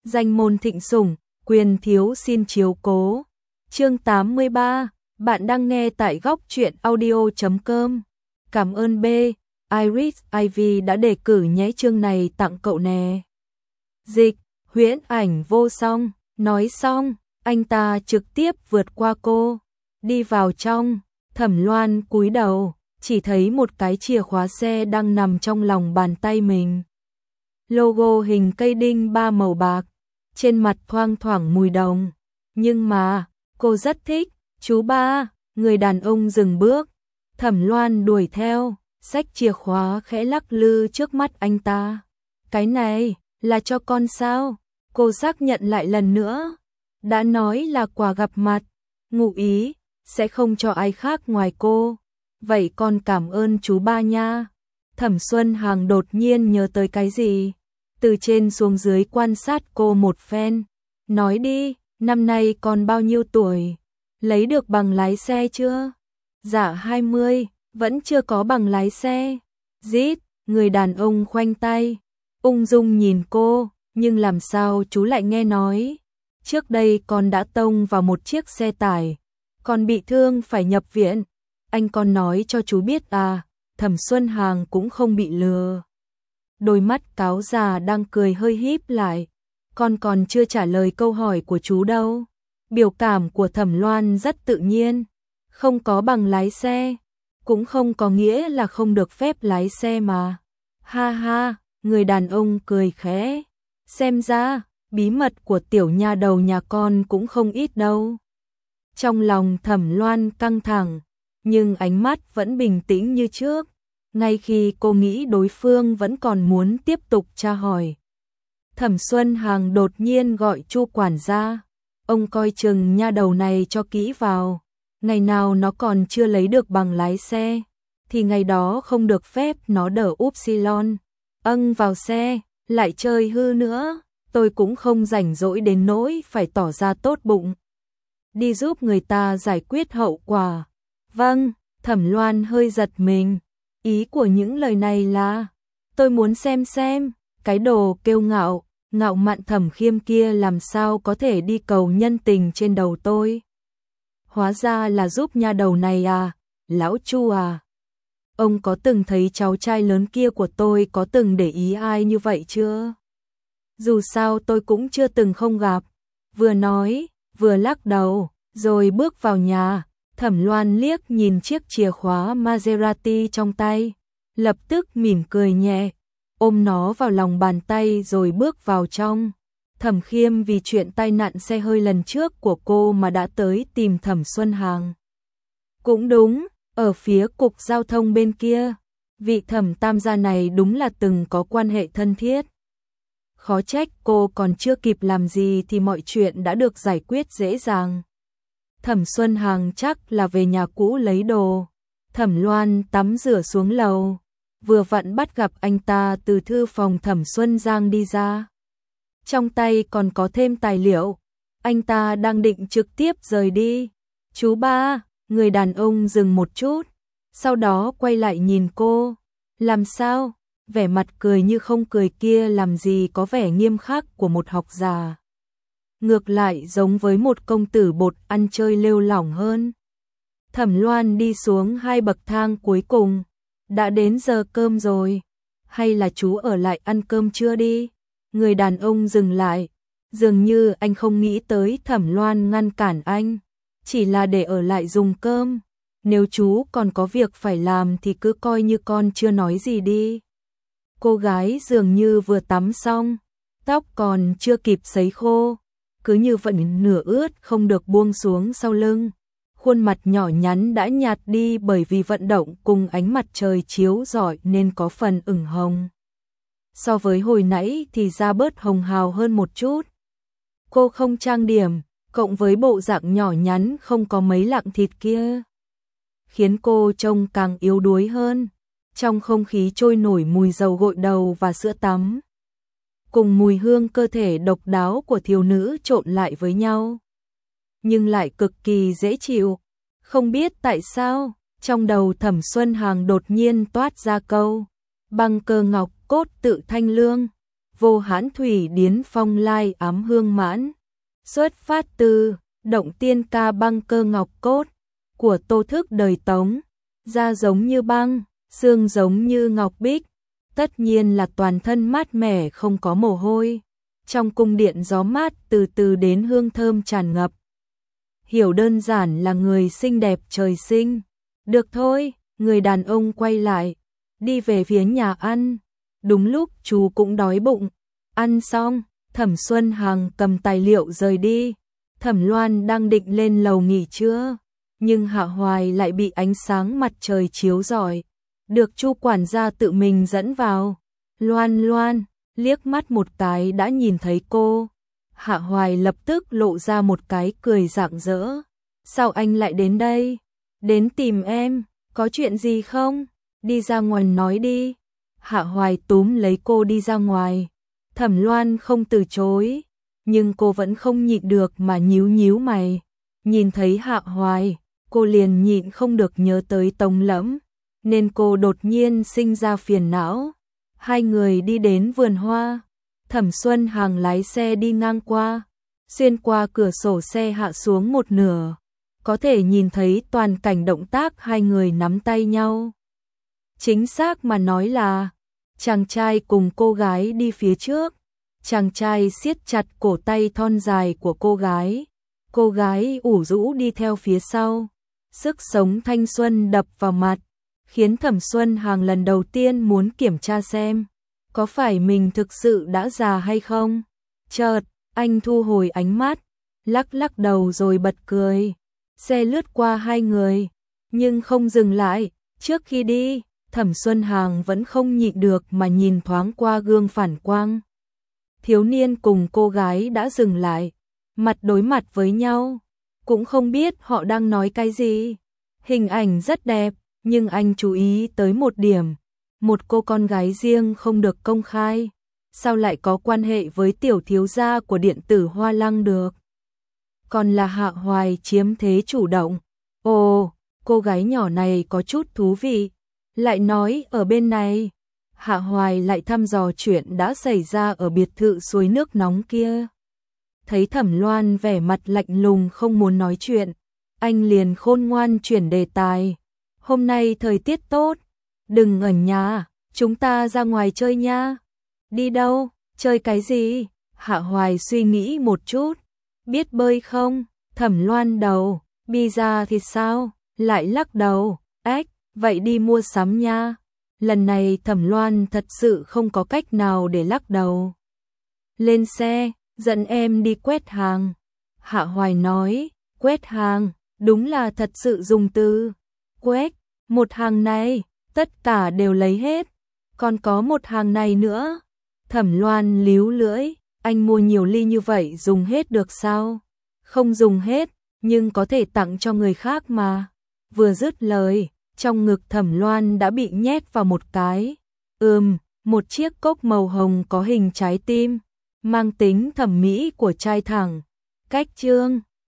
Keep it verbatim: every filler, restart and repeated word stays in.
danh môn thịnh sủng, quyền thiếu xin chiếu cố. Chương tám mươi ba, bạn đang nghe tại góc truyện audio chấm com. Cảm ơn B, Iris Ivy đã đề cử nhé, chương này tặng cậu nè. Dịch, huyễn ảnh vô song, nói xong, anh ta trực tiếp vượt qua cô, đi vào trong. Thẩm Loan cúi đầu, chỉ thấy một cái chìa khóa xe đang nằm trong lòng bàn tay mình. Logo hình cây đinh ba màu bạc, trên mặt thoang thoảng mùi đồng. Nhưng mà, cô rất thích. Chú ba, người đàn ông dừng bước. Thẩm Loan đuổi theo, xách chìa khóa khẽ lắc lư trước mắt anh ta. Cái này, là cho con sao? Cô xác nhận lại lần nữa. Đã nói là quà gặp mặt, ngụ ý, sẽ không cho ai khác ngoài cô. Vậy con cảm ơn chú ba nha. Thẩm Xuân Hằng đột nhiên nhớ tới cái gì. Từ trên xuống dưới quan sát cô một phen. Nói đi, năm nay con bao nhiêu tuổi? Lấy được bằng lái xe chưa? Dạ hai mươi, vẫn chưa có bằng lái xe. Dít, người đàn ông khoanh tay, ung dung nhìn cô, nhưng làm sao chú lại nghe nói? Trước đây con đã tông vào một chiếc xe tải, con bị thương phải nhập viện. Anh con nói cho chú biết à? Thẩm Xuân Hằng cũng không bị lừa. Đôi mắt cáo già đang cười hơi híp lại. Con còn chưa trả lời câu hỏi của chú đâu. Biểu cảm của Thẩm Loan rất tự nhiên. Không có bằng lái xe, cũng không có nghĩa là không được phép lái xe mà. Ha ha, người đàn ông cười khẽ. Xem ra, bí mật của tiểu nha đầu nhà con cũng không ít đâu. Trong lòng Thẩm Loan căng thẳng, nhưng ánh mắt vẫn bình tĩnh như trước. Ngay khi cô nghĩ đối phương vẫn còn muốn tiếp tục tra hỏi, Thẩm Xuân Hằng đột nhiên gọi Chu quản gia. Ông coi chừng nha đầu này cho kỹ vào. Ngày nào nó còn chưa lấy được bằng lái xe, thì ngày đó không được phép nó đỡ upsilon. Âng vào xe, lại chơi hư nữa. Tôi cũng không rảnh rỗi đến nỗi phải tỏ ra tốt bụng. Đi giúp người ta giải quyết hậu quả. Vâng, Thẩm Loan hơi giật mình. Ý của những lời này là, tôi muốn xem xem, cái đồ kiêu ngạo, ngạo mạn Thẩm Khiêm kia làm sao có thể đi cầu nhân tình trên đầu tôi. Hóa ra là giúp nha đầu này à, lão Chu à. Ông có từng thấy cháu trai lớn kia của tôi có từng để ý ai như vậy chưa? Dù sao tôi cũng chưa từng không gặp. Vừa nói, vừa lắc đầu, rồi bước vào nhà. Thẩm Loan liếc nhìn chiếc chìa khóa Maserati trong tay, lập tức mỉm cười nhẹ, ôm nó vào lòng bàn tay rồi bước vào trong. Thẩm Khiêm vì chuyện tai nạn xe hơi lần trước của cô mà đã tới tìm Thẩm Xuân Hằng. Cũng đúng, ở phía cục giao thông bên kia, vị Thẩm tam gia này đúng là từng có quan hệ thân thiết. Khó trách cô còn chưa kịp làm gì thì mọi chuyện đã được giải quyết dễ dàng. Thẩm Xuân Hằng chắc là về nhà cũ lấy đồ. Thẩm Loan tắm rửa xuống lầu, vừa vặn bắt gặp anh ta từ thư phòng Thẩm Xuân Giang đi ra. Trong tay còn có thêm tài liệu. Anh ta đang định trực tiếp rời đi. Chú ba, người đàn ông dừng một chút, sau đó quay lại nhìn cô. Làm sao? Vẻ mặt cười như không cười kia làm gì có vẻ nghiêm khắc của một học già. Ngược lại giống với một công tử bột ăn chơi lêu lỏng hơn. Thẩm Loan đi xuống hai bậc thang cuối cùng. Đã đến giờ cơm rồi. Hay là chú ở lại ăn cơm trưa đi? Người đàn ông dừng lại. Dường như anh không nghĩ tới Thẩm Loan ngăn cản anh. Chỉ là để ở lại dùng cơm. Nếu chú còn có việc phải làm thì cứ coi như con chưa nói gì đi. Cô gái dường như vừa tắm xong, tóc còn chưa kịp sấy khô, cứ như vẫn nửa ướt không được buông xuống sau lưng. Khuôn mặt nhỏ nhắn đã nhạt đi bởi vì vận động cùng ánh mặt trời chiếu rọi nên có phần ửng hồng. So với hồi nãy thì da bớt hồng hào hơn một chút. Cô không trang điểm, cộng với bộ dạng nhỏ nhắn không có mấy lạng thịt kia, khiến cô trông càng yếu đuối hơn. Trong không khí trôi nổi mùi dầu gội đầu và sữa tắm, cùng mùi hương cơ thể độc đáo của thiếu nữ trộn lại với nhau, nhưng lại cực kỳ dễ chịu. Không biết tại sao, trong đầu Thẩm Xuân Hằng đột nhiên toát ra câu, băng cơ ngọc cốt tự thanh lương. vô hãn thủy điến phong lai ám hương mãn. Xuất phát từ động tiên ca băng cơ ngọc cốt của Tô Thức đời Tống, da giống như băng, xương giống như ngọc bích, tất nhiên là toàn thân mát mẻ không có mồ hôi. Trong cung điện gió mát từ từ đến hương thơm tràn ngập. Hiểu đơn giản là người xinh đẹp trời sinh. Được thôi, người đàn ông quay lại, đi về phía nhà ăn. Đúng lúc chú cũng đói bụng. Ăn xong, Thẩm Xuân Hằng cầm tài liệu rời đi. Thẩm Loan đang định lên lầu nghỉ trưa, nhưng Hạ Hoài lại bị ánh sáng mặt trời chiếu rọi, được Chu quản gia tự mình dẫn vào. Loan Loan, liếc mắt một cái đã nhìn thấy cô. Hạ Hoài lập tức lộ ra một cái cười rạng rỡ. Sao anh lại đến đây? Đến tìm em, có chuyện gì không? Đi ra ngoài nói đi. Hạ Hoài túm lấy cô đi ra ngoài. Thẩm Loan không từ chối, nhưng cô vẫn không nhịn được mà nhíu nhíu mày. Nhìn thấy Hạ Hoài, cô liền nhịn không được nhớ tới Tống Lẫm, nên cô đột nhiên sinh ra phiền não. Hai người đi đến vườn hoa. Thẩm Xuân Hằng lái xe đi ngang qua, xuyên qua cửa sổ xe hạ xuống một nửa, có thể nhìn thấy toàn cảnh động tác hai người nắm tay nhau. Chính xác mà nói là chàng trai cùng cô gái đi phía trước, chàng trai siết chặt cổ tay thon dài của cô gái, cô gái ủ rũ đi theo phía sau. Sức sống thanh xuân đập vào mặt, khiến Thẩm Xuân Hằng lần đầu tiên muốn kiểm tra xem có phải mình thực sự đã già hay không. Chợt, anh thu hồi ánh mắt, lắc lắc đầu rồi bật cười. Xe lướt qua hai người, nhưng không dừng lại. Trước khi đi, Thẩm Xuân Hằng vẫn không nhịn được mà nhìn thoáng qua gương phản quang. Thiếu niên cùng cô gái đã dừng lại, mặt đối mặt với nhau, cũng không biết họ đang nói cái gì. Hình ảnh rất đẹp, nhưng anh chú ý tới một điểm. Một cô con gái riêng không được công khai, sao lại có quan hệ với tiểu thiếu gia của điện tử Hoa Lăng được? Còn là Hạ Hoài chiếm thế chủ động. Ồ, cô gái nhỏ này có chút thú vị. Lại nói ở bên này, Hạ Hoài lại thăm dò chuyện đã xảy ra ở biệt thự suối nước nóng kia. Thấy Thẩm Loan vẻ mặt lạnh lùng không muốn nói chuyện, anh liền khôn ngoan chuyển đề tài. Hôm nay thời tiết tốt, đừng ở nhà, chúng ta ra ngoài chơi nha. Đi đâu, chơi cái gì? Hạ Hoài suy nghĩ một chút. Biết bơi không? Thẩm Loan đầu, pizza thì sao? Lại lắc đầu, ếch, vậy đi mua sắm nha. Lần này Thẩm Loan thật sự không có cách nào để lắc đầu. Lên xe, dẫn em đi quét hàng. Hạ Hoài nói, quét hàng, đúng là thật sự dùng từ quét. Một hàng này, tất cả đều lấy hết. Còn có một hàng này nữa. Thẩm Loan líu lưỡi, anh mua nhiều ly như vậy dùng hết được sao? Không dùng hết, nhưng có thể tặng cho người khác mà. Vừa dứt lời, trong ngực Thẩm Loan đã bị nhét vào một cái. Ừm, một chiếc cốc màu hồng có hình trái tim, mang tính thẩm mỹ của trai thẳng. Cách trương,